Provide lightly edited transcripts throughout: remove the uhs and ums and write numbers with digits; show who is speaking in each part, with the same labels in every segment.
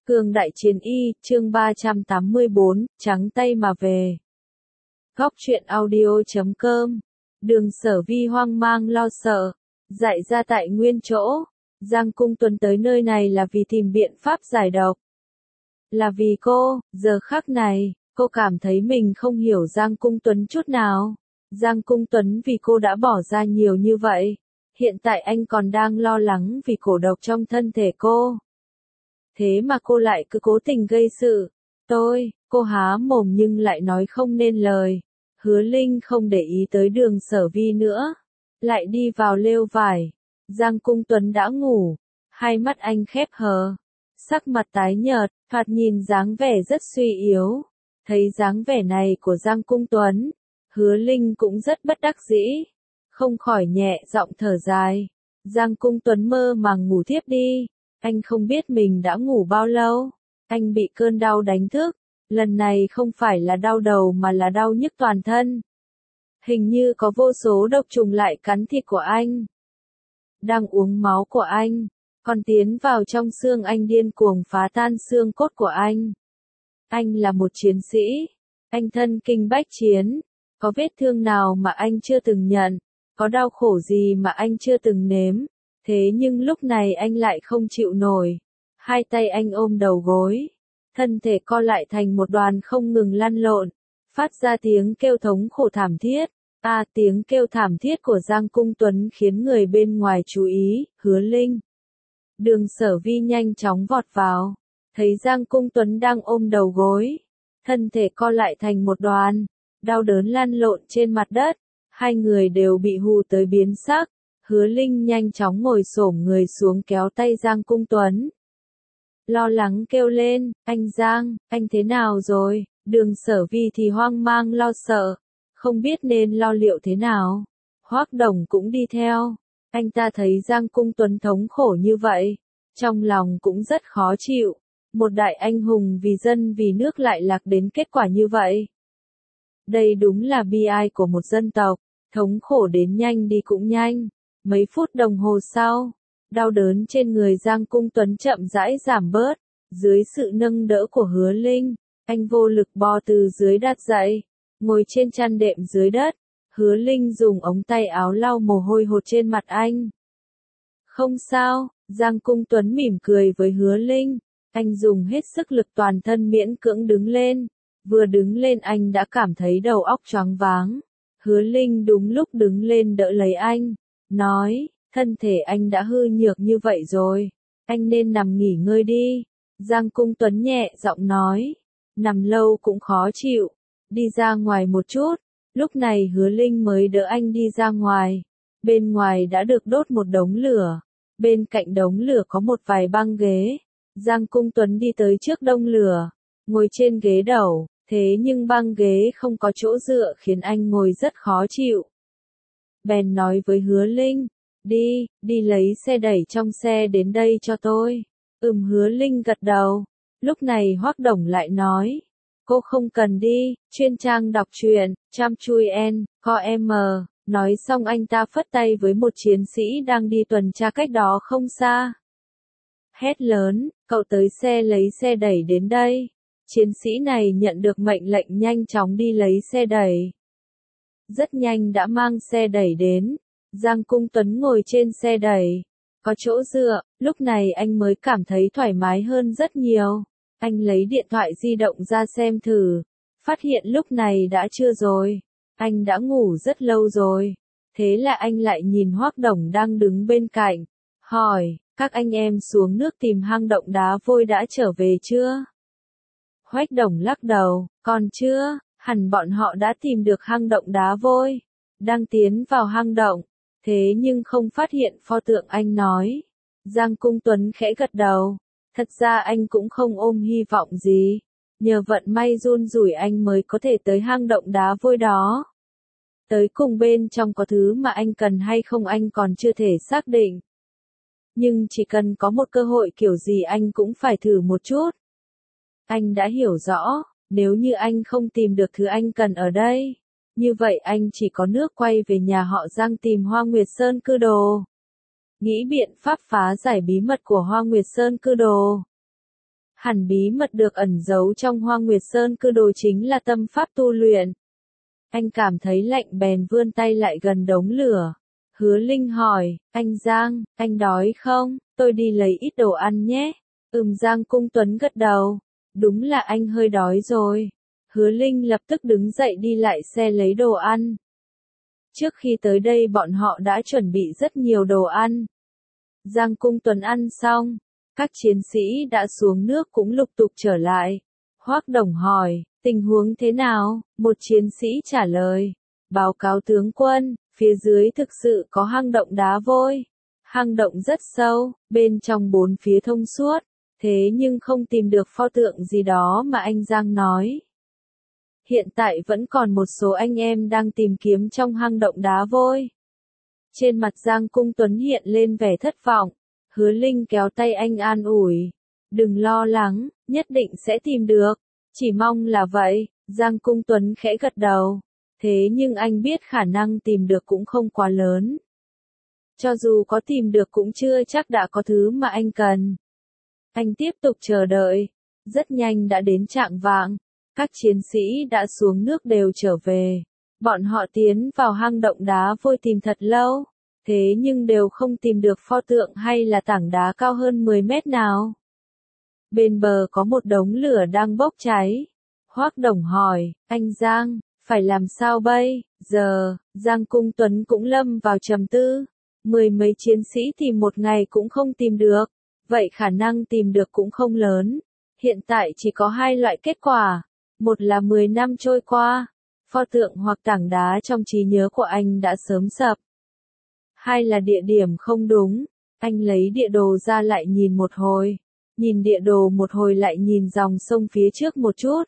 Speaker 1: Cương Đại Chiến Y, chương 384, trắng tay mà về. Góc truyện audio.com. Đường Sở Vi hoang mang lo sợ, dại ra tại nguyên chỗ. Giang Cung Tuấn tới nơi này là vì tìm biện pháp giải độc. Là vì cô, giờ khắc này, cô cảm thấy mình không hiểu Giang Cung Tuấn chút nào. Giang Cung Tuấn vì cô đã bỏ ra nhiều như vậy. Hiện tại anh còn đang lo lắng vì cổ độc trong thân thể cô. Thế mà cô lại cứ cố tình gây sự. Cô há mồm nhưng lại nói không nên lời. Hứa Linh không để ý tới Đường Sở Vi nữa. Lại đi vào lều vải. Giang Cung Tuấn đã ngủ. Hai mắt anh khép hờ. Sắc mặt tái nhợt, thoạt nhìn dáng vẻ rất suy yếu. Thấy dáng vẻ này của Giang Cung Tuấn, Hứa Linh cũng rất bất đắc dĩ. Không khỏi nhẹ giọng thở dài. Giang Cung Tuấn mơ màng ngủ thiếp đi. Anh không biết mình đã ngủ bao lâu. Anh bị cơn đau đánh thức. Lần này không phải là đau đầu mà là đau nhức toàn thân. Hình như có vô số độc trùng lại cắn thịt của anh. Đang uống máu của anh. Còn tiến vào trong xương anh điên cuồng phá tan xương cốt của anh. Anh là một chiến sĩ. Anh thân kinh bách chiến. Có vết thương nào mà anh chưa từng nhận. Có đau khổ gì mà anh chưa từng nếm. Thế nhưng lúc này anh lại không chịu nổi. Hai tay anh ôm đầu gối. Thân thể co lại thành một đoàn không ngừng lăn lộn. Phát ra tiếng kêu thống khổ thảm thiết. Tiếng kêu thảm thiết của Giang Cung Tuấn khiến người bên ngoài chú ý. Hứa Linh. Đường Sở Vi nhanh chóng vọt vào. Thấy Giang Cung Tuấn đang ôm đầu gối. Thân thể co lại thành một đoàn. Đau đớn lăn lộn trên mặt đất. Hai người đều bị hù tới biến sắc. Hứa Linh nhanh chóng ngồi xổm người xuống kéo tay Giang Cung Tuấn. Lo lắng kêu lên, anh Giang, anh thế nào rồi? Đường Sở Vi thì hoang mang lo sợ, không biết nên lo liệu thế nào. Hoắc Đồng cũng đi theo. Anh ta thấy Giang Cung Tuấn thống khổ như vậy, trong lòng cũng rất khó chịu. Một đại anh hùng vì dân vì nước lại lạc đến kết quả như vậy. Đây đúng là bi ai của một dân tộc, thống khổ đến nhanh đi cũng nhanh. Mấy phút đồng hồ sau, đau đớn trên người Giang Cung Tuấn chậm rãi giảm bớt. Dưới sự nâng đỡ của Hứa Linh, anh vô lực bò từ dưới đất dậy, ngồi trên chăn đệm dưới đất. Hứa Linh dùng ống tay áo lau mồ hôi hột trên mặt anh. Không sao, Giang Cung Tuấn mỉm cười với Hứa Linh. Anh dùng hết sức lực toàn thân miễn cưỡng đứng lên. Vừa đứng lên anh đã cảm thấy đầu óc choáng váng. Hứa Linh đúng lúc đứng lên đỡ lấy anh. Nói, thân thể anh đã hư nhược như vậy rồi. Anh nên nằm nghỉ ngơi đi. Giang Cung Tuấn nhẹ giọng nói. Nằm lâu cũng khó chịu. Đi ra ngoài một chút. Lúc này Hứa Linh mới đỡ anh đi ra ngoài. Bên ngoài đã được đốt một đống lửa. Bên cạnh đống lửa có một vài băng ghế. Giang Cung Tuấn đi tới trước đống lửa. Ngồi trên ghế đầu. Thế nhưng băng ghế không có chỗ dựa khiến anh ngồi rất khó chịu. Bèn nói với Hứa Linh, đi lấy xe đẩy trong xe đến đây cho tôi. Hứa Linh gật đầu. Lúc này Hoắc Đồng lại nói, cô không cần đi, chuyên trang đọc truyện, chăm chui en, co em. Nói xong anh ta phất tay với một chiến sĩ đang đi tuần tra cách đó không xa. Hét lớn, cậu tới xe lấy xe đẩy đến đây. Chiến sĩ này nhận được mệnh lệnh nhanh chóng đi lấy xe đẩy. Rất nhanh đã mang xe đẩy đến. Giang Cung Tuấn ngồi trên xe đẩy. Có chỗ dựa, lúc này anh mới cảm thấy thoải mái hơn rất nhiều. Anh lấy điện thoại di động ra xem thử. Phát hiện lúc này đã trưa rồi. Anh đã ngủ rất lâu rồi. Thế là anh lại nhìn Hoắc Đồng đang đứng bên cạnh. Hỏi, các anh em xuống nước tìm hang động đá vôi đã trở về chưa? Hoắc Đồng lắc đầu, còn chưa. Hẳn bọn họ đã tìm được hang động đá vôi. Đang tiến vào hang động. Thế nhưng không phát hiện pho tượng anh nói. Giang Cung Tuấn khẽ gật đầu. Thật ra anh cũng không ôm hy vọng gì. Nhờ vận may run rủi anh mới có thể tới hang động đá vôi đó. Tới cùng bên trong có thứ mà anh cần hay không anh còn chưa thể xác định. Nhưng chỉ cần có một cơ hội kiểu gì anh cũng phải thử một chút. Anh đã hiểu rõ. Nếu như anh không tìm được thứ anh cần ở đây, như vậy anh chỉ có nước quay về nhà họ Giang tìm Hoa Nguyệt Sơn Cư Đồ. Nghĩ biện pháp phá giải bí mật của Hoa Nguyệt Sơn Cư Đồ. Hẳn bí mật được ẩn giấu trong Hoa Nguyệt Sơn cư đồ chính là tâm pháp tu luyện. Anh cảm thấy lạnh bèn vươn tay lại gần đống lửa. Hứa Linh hỏi, anh Giang, anh đói không? Tôi đi lấy ít đồ ăn nhé. Giang Cung Tuấn gật đầu. Đúng là anh hơi đói rồi. Hứa Linh lập tức đứng dậy đi lại xe lấy đồ ăn. Trước khi tới đây bọn họ đã chuẩn bị rất nhiều đồ ăn. Giang Cung Tuấn ăn xong, các chiến sĩ đã xuống nước cũng lục tục trở lại. Hoắc Đồng hỏi, tình huống thế nào? Một chiến sĩ trả lời, báo cáo tướng quân, phía dưới thực sự có hang động đá vôi. Hang động rất sâu, bên trong bốn phía thông suốt, thế nhưng không tìm được pho tượng gì đó mà anh Giang nói. Hiện tại vẫn còn một số anh em đang tìm kiếm trong hang động đá vôi. Trên mặt Giang Cung Tuấn hiện lên vẻ thất vọng. Hứa Linh kéo tay anh an ủi. Đừng lo lắng, nhất định sẽ tìm được. Chỉ mong là vậy. Giang Cung Tuấn khẽ gật đầu. Thế nhưng anh biết khả năng tìm được cũng không quá lớn. Cho dù có tìm được cũng chưa chắc đã có thứ mà anh cần. Anh tiếp tục chờ đợi. Rất nhanh đã đến chạng vạng. Các chiến sĩ đã xuống nước đều trở về. Bọn họ tiến vào hang động đá vôi tìm thật lâu. Thế nhưng đều không tìm được pho tượng hay là tảng đá cao hơn 10 mét nào. Bên bờ có một đống lửa đang bốc cháy. Hoắc Đồng hỏi, anh Giang, phải làm sao bây giờ? Giang Cung Tuấn cũng lâm vào trầm tư. 10 mấy chiến sĩ tìm một ngày cũng không tìm được. Vậy khả năng tìm được cũng không lớn. Hiện tại chỉ có hai loại kết quả. Một là 10 năm trôi qua, pho tượng hoặc tảng đá trong trí nhớ của anh đã sớm sập. Hai là địa điểm không đúng. Anh lấy địa đồ ra lại nhìn một hồi. Nhìn địa đồ một hồi lại nhìn dòng sông phía trước một chút.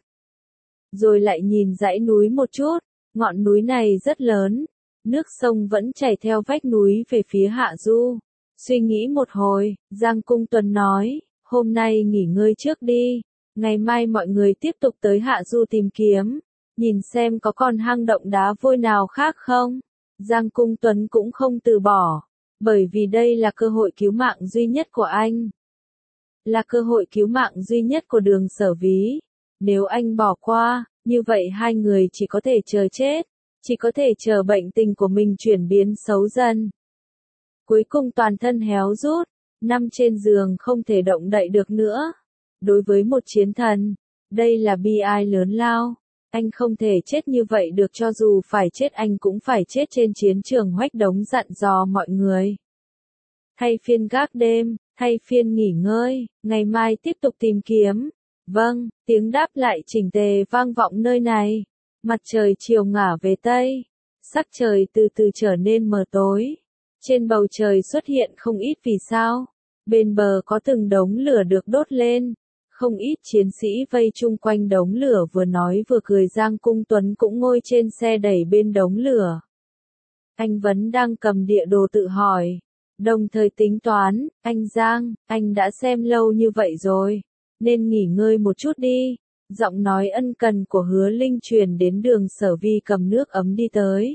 Speaker 1: Rồi lại nhìn dãy núi một chút. Ngọn núi này rất lớn. Nước sông vẫn chảy theo vách núi về phía hạ du. Suy nghĩ một hồi, Giang Cung Tuấn nói, hôm nay nghỉ ngơi trước đi. Ngày mai mọi người tiếp tục tới hạ du tìm kiếm. Nhìn xem có còn hang động đá vôi nào khác không. Giang Cung Tuấn cũng không từ bỏ. Bởi vì đây là cơ hội cứu mạng duy nhất của anh. Là cơ hội cứu mạng duy nhất của Đường Sở Ví. Nếu anh bỏ qua, như vậy hai người chỉ có thể chờ chết. Chỉ có thể chờ bệnh tình của mình chuyển biến xấu dần. Cuối cùng toàn thân héo rút. Nằm trên giường không thể động đậy được nữa. Đối với một chiến thần, đây là bi ai lớn lao. Anh không thể chết như vậy được, cho dù phải chết anh cũng phải chết trên chiến trường. Hoắc Đống dặn dò mọi người. Thay phiên gác đêm, thay phiên nghỉ ngơi, ngày mai tiếp tục tìm kiếm. Vâng, tiếng đáp lại chỉnh tề vang vọng nơi này. Mặt trời chiều ngả về Tây. Sắc trời từ từ trở nên mờ tối. Trên bầu trời xuất hiện không ít vì sao. Bên bờ có từng đống lửa được đốt lên. Không ít chiến sĩ vây chung quanh đống lửa vừa nói vừa cười. Giang Cung Tuấn cũng ngồi trên xe đẩy bên đống lửa. Anh vẫn đang cầm địa đồ tự hỏi. Đồng thời tính toán, anh Giang, anh đã xem lâu như vậy rồi. Nên nghỉ ngơi một chút đi. Giọng nói ân cần của Hứa Linh truyền đến Đường Sở Vi cầm nước ấm đi tới.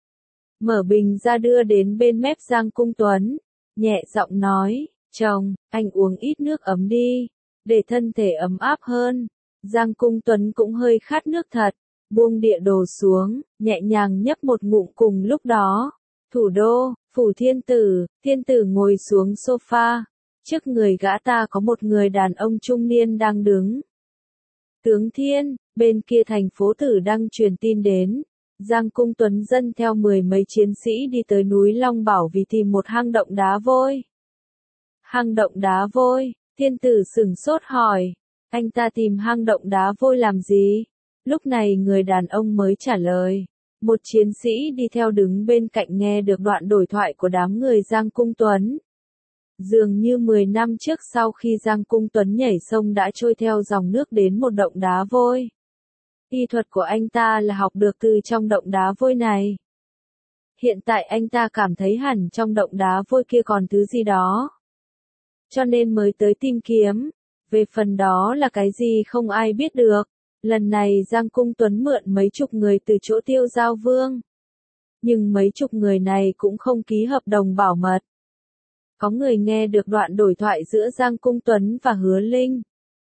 Speaker 1: Mở bình ra đưa đến bên mép Giang Cung Tuấn. Nhẹ giọng nói, chồng, anh uống ít nước ấm đi. Để thân thể ấm áp hơn. Giang Cung Tuấn cũng hơi khát nước thật. Buông địa đồ xuống, nhẹ nhàng nhấp một ngụm. Cùng lúc đó, thủ đô, phủ thiên tử ngồi xuống sofa. Trước người gã ta có một người đàn ông trung niên đang đứng. Tướng Thiên, bên kia thành phố Tử đang truyền tin đến. Giang Cung Tuấn dẫn theo 10 mấy chiến sĩ đi tới núi Long Bảo vì tìm một hang động đá vôi. Hang động đá vôi, thiên tử sửng sốt hỏi. Anh ta tìm hang động đá vôi làm gì? Lúc này người đàn ông mới trả lời. Một chiến sĩ đi theo đứng bên cạnh nghe được đoạn đối thoại của đám người Giang Cung Tuấn. Dường như 10 năm trước sau khi Giang Cung Tuấn nhảy sông đã trôi theo dòng nước đến một động đá vôi. Y thuật của anh ta là học được từ trong động đá vôi này. Hiện tại anh ta cảm thấy hẳn trong động đá vôi kia còn thứ gì đó. Cho nên mới tới tìm kiếm. Về phần đó là cái gì không ai biết được. Lần này Giang Cung Tuấn mượn mấy chục người từ chỗ Tiêu Giao Vương. Nhưng mấy chục người này cũng không ký hợp đồng bảo mật. Có người nghe được đoạn đối thoại giữa Giang Cung Tuấn và Hứa Linh.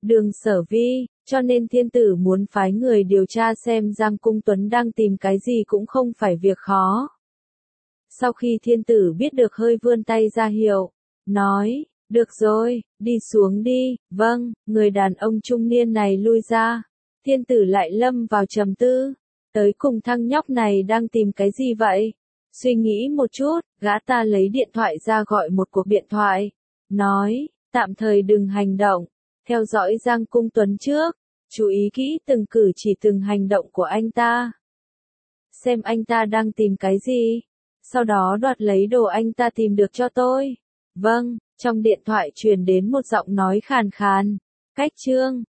Speaker 1: Đường Sở Vi, cho nên thiên tử muốn phái người điều tra xem Giang Cung Tuấn đang tìm cái gì cũng không phải việc khó. Sau khi thiên tử biết được hơi vươn tay ra hiệu, nói, được rồi, đi xuống đi, vâng, người đàn ông trung niên này lui ra. Thiên tử lại lâm vào trầm tư, tới cùng thằng nhóc này đang tìm cái gì vậy? Suy nghĩ một chút, gã ta lấy điện thoại ra gọi một cuộc điện thoại, nói, tạm thời đừng hành động, theo dõi Giang Cung Tuấn trước, chú ý kỹ từng cử chỉ từng hành động của anh ta. Xem anh ta đang tìm cái gì, sau đó đoạt lấy đồ anh ta tìm được cho tôi. Vâng, trong điện thoại truyền đến một giọng nói khàn khàn, cách Trương.